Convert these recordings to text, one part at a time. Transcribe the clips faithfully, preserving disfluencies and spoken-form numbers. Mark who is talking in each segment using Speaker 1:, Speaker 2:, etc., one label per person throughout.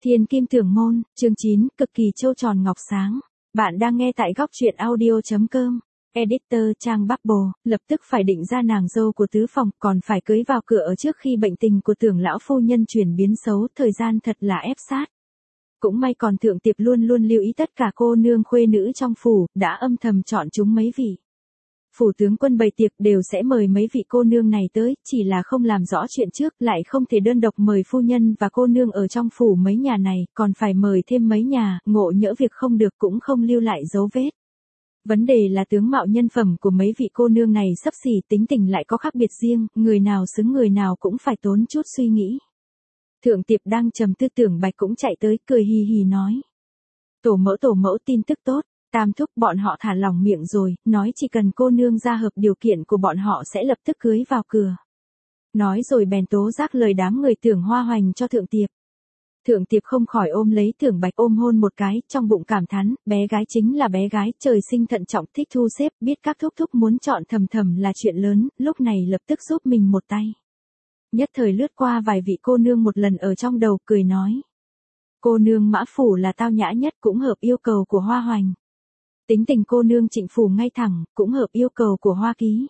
Speaker 1: Thiên Kim Tưởng Môn, chương chín, cực kỳ trâu tròn ngọc sáng. Bạn đang nghe tại góc truyện audio chấm com. Editor Trang Bubble, lập tức phải định ra nàng dâu của tứ phòng, còn phải cưới vào cửa ở trước khi bệnh tình của Tưởng lão phu nhân chuyển biến xấu, thời gian thật là ép sát. Cũng may còn Thượng Tiệp luôn luôn lưu ý tất cả cô nương khuê nữ trong phủ, đã âm thầm chọn chúng mấy vị. Phủ tướng quân bày tiệc đều sẽ mời mấy vị cô nương này tới, chỉ là không làm rõ chuyện trước, lại không thể đơn độc mời phu nhân và cô nương ở trong phủ mấy nhà này, còn phải mời thêm mấy nhà, ngộ nhỡ việc không được cũng không lưu lại dấu vết. Vấn đề là tướng mạo nhân phẩm của mấy vị cô nương này xấp xỉ, tính tình lại có khác biệt riêng, người nào xứng người nào cũng phải tốn chút suy nghĩ. Thượng Tiệp đang trầm tư, Tưởng Bạch cũng chạy tới, cười hì hì nói. Tổ mẫu tổ mẫu tin tức tốt. Tam thúc bọn họ thả lỏng miệng rồi, nói chỉ cần cô nương ra hợp điều kiện của bọn họ sẽ lập tức cưới vào cửa. Nói rồi bèn tố giác lời đám người Tưởng Hoa Hoành cho Thượng Tiệp. Thượng Tiệp không khỏi ôm lấy Tưởng Bạch ôm hôn một cái, trong bụng cảm thán, bé gái chính là bé gái, trời sinh thận trọng, thích thu xếp, biết các thúc thúc muốn chọn thầm thầm là chuyện lớn, lúc này lập tức giúp mình một tay. Nhất thời lướt qua vài vị cô nương một lần ở trong đầu, cười nói. Cô nương Mã Phủ là tao nhã nhất, cũng hợp yêu cầu của Hoa Hoành. Tính tình cô nương Trịnh Phủ ngay thẳng, cũng hợp yêu cầu của Hoa Ký.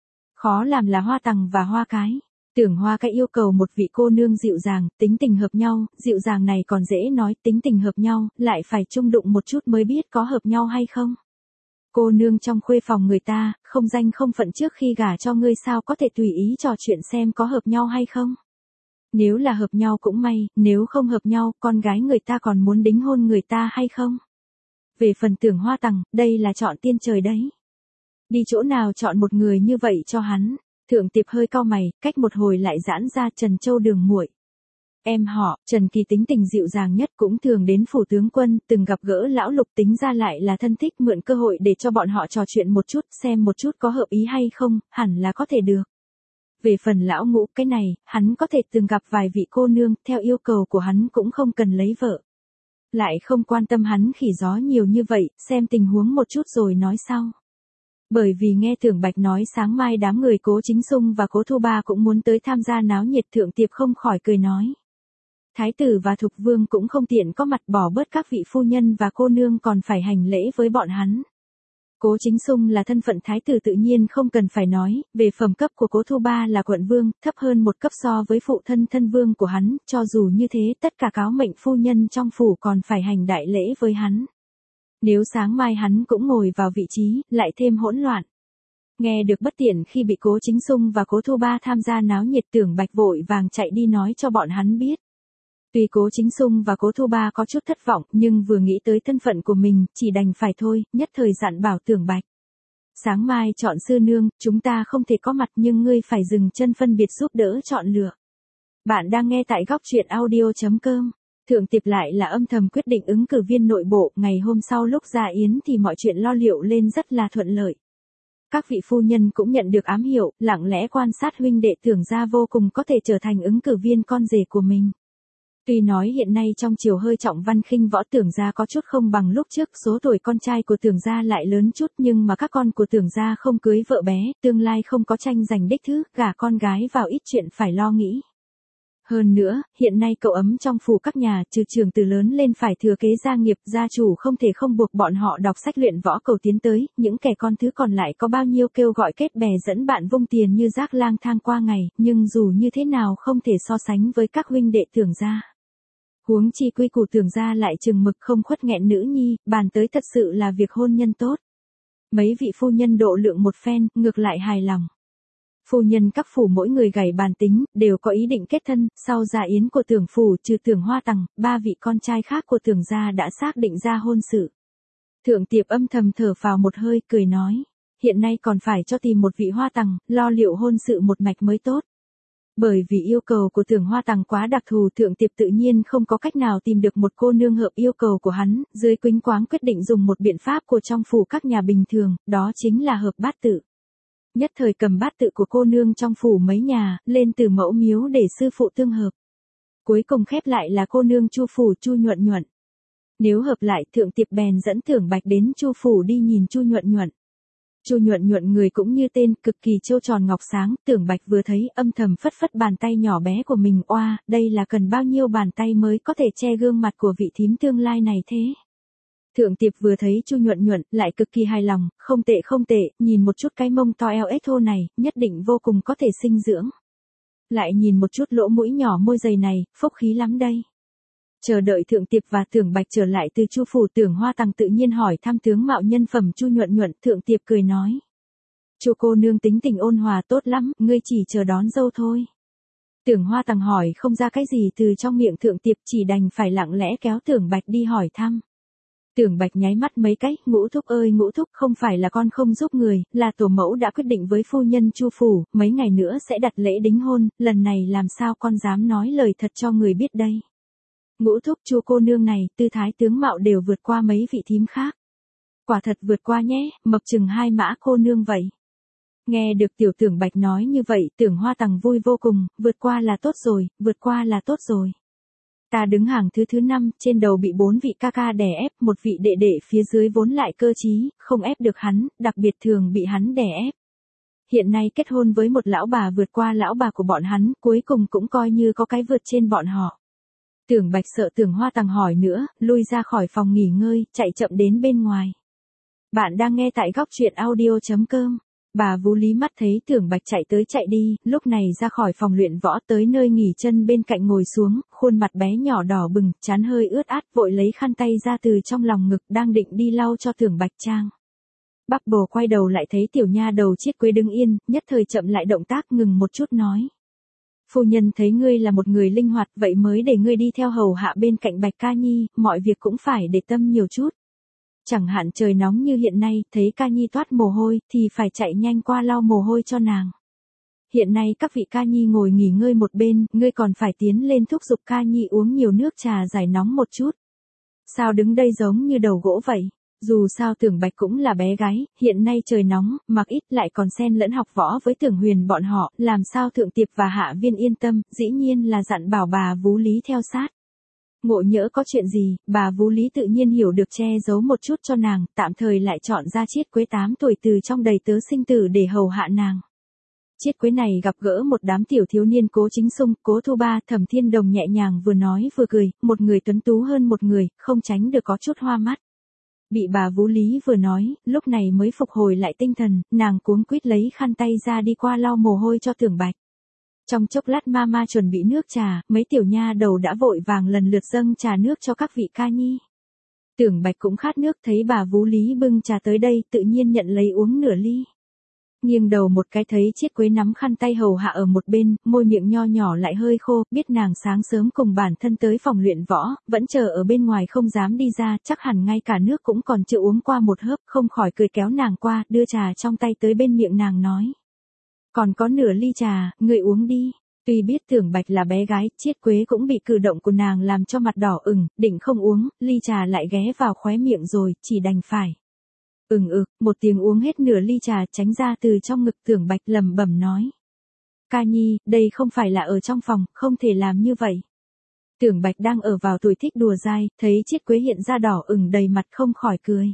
Speaker 1: Khó làm là Hoa Tằng và Hoa Cái. Tưởng Hoa Cái yêu cầu một vị cô nương dịu dàng, tính tình hợp nhau, dịu dàng này còn dễ nói, tính tình hợp nhau, lại phải chung đụng một chút mới biết có hợp nhau hay không. Cô nương trong khuê phòng người ta, không danh không phận trước khi gả cho ngươi sao có thể tùy ý trò chuyện xem có hợp nhau hay không. Nếu là hợp nhau cũng may, nếu không hợp nhau, con gái người ta còn muốn đính hôn người ta hay không. Về phần Tưởng Hoa Tằng, đây là chọn tiên trời đấy. Đi chỗ nào chọn một người như vậy cho hắn. Thượng Tiệp hơi cau mày, cách một hồi lại giãn ra, Trần Châu Đường muội. Em họ, Trần Kỳ tính tình dịu dàng nhất, cũng thường đến phủ tướng quân, từng gặp gỡ lão Lục, tính ra lại là thân thích, mượn cơ hội để cho bọn họ trò chuyện một chút, xem một chút có hợp ý hay không, hẳn là có thể được. Về phần lão Ngũ, cái này, hắn có thể từng gặp vài vị cô nương, theo yêu cầu của hắn cũng không cần lấy vợ. Lại không quan tâm hắn khỉ gió nhiều như vậy, xem tình huống một chút rồi nói sau. Bởi vì nghe Tưởng Bạch nói sáng mai đám người Cố Chính Xung và Cố Thu Ba cũng muốn tới tham gia náo nhiệt, Thượng Tiệp không khỏi cười nói. Thái tử và Thục Vương cũng không tiện có mặt, bỏ bớt các vị phu nhân và cô nương còn phải hành lễ với bọn hắn. Cố Chính Xung là thân phận thái tử tự nhiên không cần phải nói, về phẩm cấp của Cố Thu Ba là quận vương, thấp hơn một cấp so với phụ thân thân vương của hắn, cho dù như thế tất cả cáo mệnh phu nhân trong phủ còn phải hành đại lễ với hắn. Nếu sáng mai hắn cũng ngồi vào vị trí, lại thêm hỗn loạn. Nghe được bất tiện khi bị Cố Chính Xung và Cố Thu Ba tham gia náo nhiệt, Tưởng Bạch vội vàng chạy đi nói cho bọn hắn biết. Tuy Cố Chính Xung và Cố Thu Ba có chút thất vọng, nhưng vừa nghĩ tới thân phận của mình, chỉ đành phải thôi, nhất thời dặn bảo Tưởng Bạch. Sáng mai chọn sư nương, chúng ta không thể có mặt nhưng ngươi phải dừng chân phân biệt giúp đỡ chọn lựa. Bạn đang nghe tại góc truyện audio chấm com. Thượng Tiệp lại là âm thầm quyết định ứng cử viên nội bộ, ngày hôm sau lúc ra yến thì mọi chuyện lo liệu lên rất là thuận lợi. Các vị phu nhân cũng nhận được ám hiệu, lặng lẽ quan sát huynh đệ Tưởng gia vô cùng có thể trở thành ứng cử viên con rể của mình. Tuy nói hiện nay trong triều hơi trọng văn khinh võ, Tưởng gia có chút không bằng lúc trước, số tuổi con trai của Tưởng gia lại lớn chút, nhưng mà các con của Tưởng gia không cưới vợ bé, tương lai không có tranh giành đích thứ, gả con gái vào ít chuyện phải lo nghĩ. Hơn nữa, hiện nay cậu ấm trong phủ các nhà, trừ trường từ lớn lên phải thừa kế gia nghiệp, gia chủ không thể không buộc bọn họ đọc sách luyện võ cầu tiến tới, những kẻ con thứ còn lại có bao nhiêu kêu gọi kết bè dẫn bạn vung tiền như rác lang thang qua ngày, nhưng dù như thế nào không thể so sánh với các huynh đệ Tưởng gia. Huống chi quy củ Tưởng gia lại chừng mực không khuất nghẹn nữ nhi, bàn tới thật sự là việc hôn nhân tốt. Mấy vị phu nhân độ lượng một phen, ngược lại hài lòng. Phu nhân các phủ mỗi người gảy bàn tính, đều có ý định kết thân, sau dạ yến của Tưởng phủ trừ Tưởng Hoa Tằng, ba vị con trai khác của Tưởng gia đã xác định ra hôn sự. Thượng Tiệp âm thầm thở phào một hơi, cười nói, hiện nay còn phải cho tìm một vị Hoa Tằng, lo liệu hôn sự một mạch mới tốt. Bởi vì yêu cầu của Tưởng Hoa Tằng quá đặc thù, Thượng Tiệp tự nhiên không có cách nào tìm được một cô nương hợp yêu cầu của hắn, dưới quýnh quáng quyết định dùng một biện pháp của trong phủ các nhà bình thường, đó chính là hợp bát tự. Nhất thời cầm bát tự của cô nương trong phủ mấy nhà, lên từ mẫu miếu để sư phụ tương hợp. Cuối cùng khép lại là cô nương Chu phủ Chu Nhuận Nhuận. Nếu hợp lại, Thượng Tiệp bèn dẫn Tưởng Bạch đến Chu phủ đi nhìn Chu Nhuận Nhuận. Chu Nhuận Nhuận người cũng như tên, cực kỳ trâu tròn ngọc sáng, Tưởng Bạch vừa thấy âm thầm phất phất bàn tay nhỏ bé của mình, oa, đây là cần bao nhiêu bàn tay mới có thể che gương mặt của vị thím tương lai này thế. Thượng Tiệp vừa thấy Chu Nhuận Nhuận, lại cực kỳ hài lòng, không tệ không tệ, nhìn một chút cái mông to eo ếch thô này, nhất định vô cùng có thể sinh dưỡng. Lại nhìn một chút lỗ mũi nhỏ môi dày này, phúc khí lắm đây. Chờ đợi Thượng Tiệp và Tưởng Bạch trở lại từ Chu phủ, Tưởng Hoa Tằng tự nhiên hỏi thăm tướng mạo nhân phẩm Chu Nhuận Nhuận, Thượng Tiệp cười nói: Chu cô nương tính tình ôn hòa tốt lắm, ngươi chỉ chờ đón dâu thôi. Tưởng Hoa Tằng hỏi không ra cái gì từ trong miệng Thượng Tiệp, chỉ đành phải lặng lẽ kéo Tưởng Bạch đi hỏi thăm. Tưởng Bạch nháy mắt mấy cái, Ngũ thúc ơi Ngũ thúc, không phải là con không giúp người, là tổ mẫu đã quyết định với phu nhân Chu phủ, mấy ngày nữa sẽ đặt lễ đính hôn, lần này làm sao con dám nói lời thật cho người biết đây. Ngũ thúc, Chu cô nương này, tư thái tướng mạo đều vượt qua mấy vị thím khác. Quả thật vượt qua nhé, mập chừng hai mã cô nương vậy. Nghe được tiểu Tưởng Bạch nói như vậy, Tưởng Hoa Tằng vui vô cùng, vượt qua là tốt rồi, vượt qua là tốt rồi. Ta đứng hàng thứ thứ năm, trên đầu bị bốn vị ca ca đè ép, một vị đệ đệ phía dưới vốn lại cơ trí, không ép được hắn, đặc biệt thường bị hắn đè ép. Hiện nay kết hôn với một lão bà vượt qua lão bà của bọn hắn, cuối cùng cũng coi như có cái vượt trên bọn họ. Tưởng Bạch sợ Tưởng Hoa Tằng hỏi nữa, lui ra khỏi phòng nghỉ ngơi, chạy chậm đến bên ngoài. Bạn đang nghe tại góc truyện audio chấm com. Bà Vú Lý mắt thấy Tưởng Bạch chạy tới chạy đi, lúc này ra khỏi phòng luyện võ tới nơi nghỉ chân bên cạnh ngồi xuống, khuôn mặt bé nhỏ đỏ bừng, trán hơi ướt át, vội lấy khăn tay ra từ trong lòng ngực, đang định đi lau cho Tưởng Bạch trang. Bác Bồ quay đầu lại thấy tiểu nha đầu Chiết Quế đứng yên, nhất thời chậm lại động tác, ngừng một chút nói: Phu nhân thấy ngươi là một người linh hoạt, vậy mới để ngươi đi theo hầu hạ bên cạnh Bạch Ca Nhi, mọi việc cũng phải để tâm nhiều chút. Chẳng hạn trời nóng như hiện nay, thấy Ca Nhi toát mồ hôi, thì phải chạy nhanh qua lau mồ hôi cho nàng. Hiện nay các vị Ca Nhi ngồi nghỉ ngơi một bên, ngươi còn phải tiến lên thúc giục Ca Nhi uống nhiều nước trà giải nóng một chút. Sao đứng đây giống như đầu gỗ vậy? Dù sao Tưởng Bạch cũng là bé gái, hiện nay trời nóng, mặc ít lại còn xen lẫn học võ với Tưởng Huyền bọn họ, làm sao Thượng Tiệp và Hạ Viên yên tâm, dĩ nhiên là dặn bảo bà Vú Lý theo sát. Ngộ nhỡ có chuyện gì, bà Vú Lý tự nhiên hiểu được che giấu một chút cho nàng, tạm thời lại chọn ra Chiết Quế tám tuổi từ trong đầy tớ sinh tử để hầu hạ nàng. Chiết Quế này gặp gỡ một đám tiểu thiếu niên Cố Chính Xung, Cố Thu Ba, Thẩm Thiên Đồng nhẹ nhàng vừa nói vừa cười, một người tuấn tú hơn một người, không tránh được có chút hoa mắt. Bị bà Vú Lý vừa nói, lúc này mới phục hồi lại tinh thần, nàng cuống quýt lấy khăn tay ra đi qua lau mồ hôi cho Tưởng Bạch. Trong chốc lát mama chuẩn bị nước trà, mấy tiểu nha đầu đã vội vàng lần lượt dâng trà nước cho các vị Ca Nhi. Tưởng Bạch cũng khát nước, thấy bà Vú Lý bưng trà tới đây, tự nhiên nhận lấy uống nửa ly. Nghiêng đầu một cái thấy Chiết Quế nắm khăn tay hầu hạ ở một bên, môi miệng nho nhỏ lại hơi khô, biết nàng sáng sớm cùng bản thân tới phòng luyện võ, vẫn chờ ở bên ngoài không dám đi ra, chắc hẳn ngay cả nước cũng còn chưa uống qua một hớp, không khỏi cười kéo nàng qua, đưa trà trong tay tới bên miệng nàng nói: Còn có nửa ly trà, ngươi uống đi. Tuy biết Tưởng Bạch là bé gái, Chiết Quế cũng bị cử động của nàng làm cho mặt đỏ ửng, định không uống, ly trà lại ghé vào khóe miệng rồi, chỉ đành phải. Ừng ực, một tiếng uống hết nửa ly trà, tránh ra từ trong ngực Tưởng Bạch lẩm bẩm nói: Ca Nhi, đây không phải là ở trong phòng, không thể làm như vậy. Tưởng Bạch đang ở vào tuổi thích đùa dai, thấy Chiết Quế hiện ra đỏ ửng đầy mặt không khỏi cười.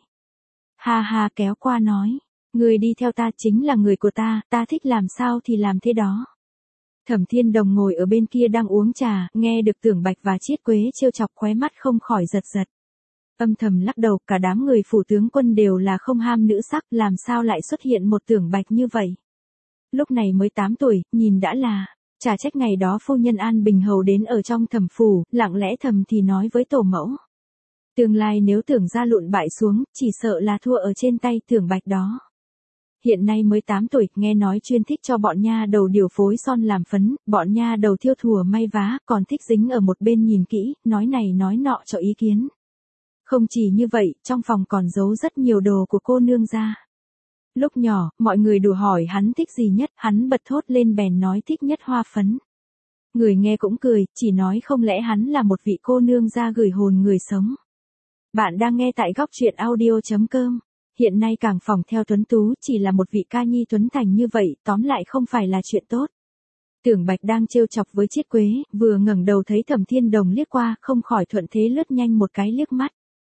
Speaker 1: Ha ha, kéo qua nói: Người đi theo ta chính là người của ta, ta thích làm sao thì làm thế đó. Thẩm Thiên Đồng ngồi ở bên kia đang uống trà, nghe được Tưởng Bạch và Chiết Quế trêu chọc, khóe mắt không khỏi giật giật. Âm thầm lắc đầu, cả đám người phủ tướng quân đều là không ham nữ sắc, làm sao lại xuất hiện một Tưởng Bạch như vậy. Lúc này mới tám tuổi, nhìn đã là, chả trách ngày đó phu nhân An Bình Hầu đến ở trong thẩm phủ, lặng lẽ thầm thì nói với tổ mẫu. Tương lai nếu Tưởng gia lụn bại xuống, chỉ sợ là thua ở trên tay Tưởng Bạch đó. Hiện nay mới tám tuổi, nghe nói chuyên thích cho bọn nha đầu điều phối son làm phấn, bọn nha đầu thiêu thùa may vá, còn thích dính ở một bên nhìn kỹ, nói này nói nọ cho ý kiến. Không chỉ như vậy, trong phòng còn giấu rất nhiều đồ của cô nương gia. Lúc nhỏ, mọi người đùa hỏi hắn thích gì nhất, hắn bật thốt lên bèn nói thích nhất hoa phấn. Người nghe cũng cười, chỉ nói không lẽ hắn là một vị cô nương gia gửi hồn người sống. Bạn đang nghe tại góc truyện audio chấm com. Hiện nay cảng phòng theo tuấn tú chỉ là một vị Ca Nhi tuấn thành như vậy, tóm lại không phải là chuyện tốt. Tưởng Bạch đang trêu chọc với Chiết Quế, vừa ngẩng đầu thấy Thẩm Thiên Đồng liếc qua, không khỏi thuận thế lướt nhanh một cái liếc mắt.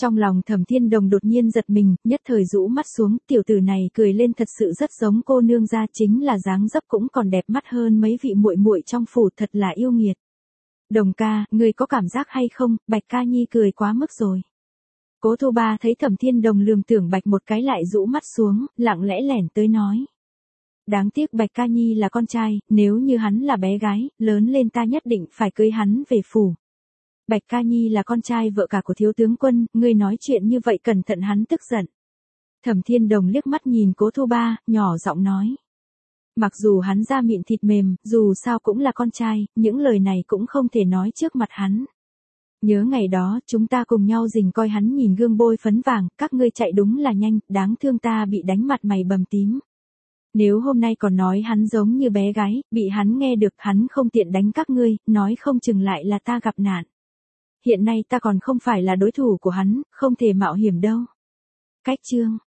Speaker 1: Trong lòng Thẩm Thiên Đồng đột nhiên giật mình, nhất thời rũ mắt xuống, tiểu tử này cười lên thật sự rất giống cô nương gia, chính là dáng dấp cũng còn đẹp mắt hơn mấy vị muội muội trong phủ, thật là yêu nghiệt. Đồng ca, ngươi có cảm giác hay không, Bạch Ca Nhi cười quá mức rồi. Cố Thu Ba thấy Thẩm Thiên Đồng lườm tưởng Bạch một cái lại rũ mắt xuống, lặng lẽ lẻn tới nói. Đáng tiếc Bạch Ca Nhi là con trai, nếu như hắn là bé gái, lớn lên ta nhất định phải cưới hắn về phủ. Bạch Ca Nhi là con trai vợ cả của thiếu tướng quân, ngươi nói chuyện như vậy cẩn thận hắn tức giận. Thẩm Thiên Đồng liếc mắt nhìn Cố Thu Ba, nhỏ giọng nói. Mặc dù hắn da mịn thịt mềm, dù sao cũng là con trai, những lời này cũng không thể nói trước mặt hắn. Nhớ ngày đó, chúng ta cùng nhau rình coi hắn nhìn gương bôi phấn vàng, các ngươi chạy đúng là nhanh, đáng thương ta bị đánh mặt mày bầm tím. Nếu hôm nay còn nói hắn giống như bé gái, bị hắn nghe được hắn không tiện đánh các ngươi, nói không chừng lại là ta gặp nạn. Hiện nay ta còn không phải là đối thủ của hắn, không thể mạo hiểm đâu. Cách chương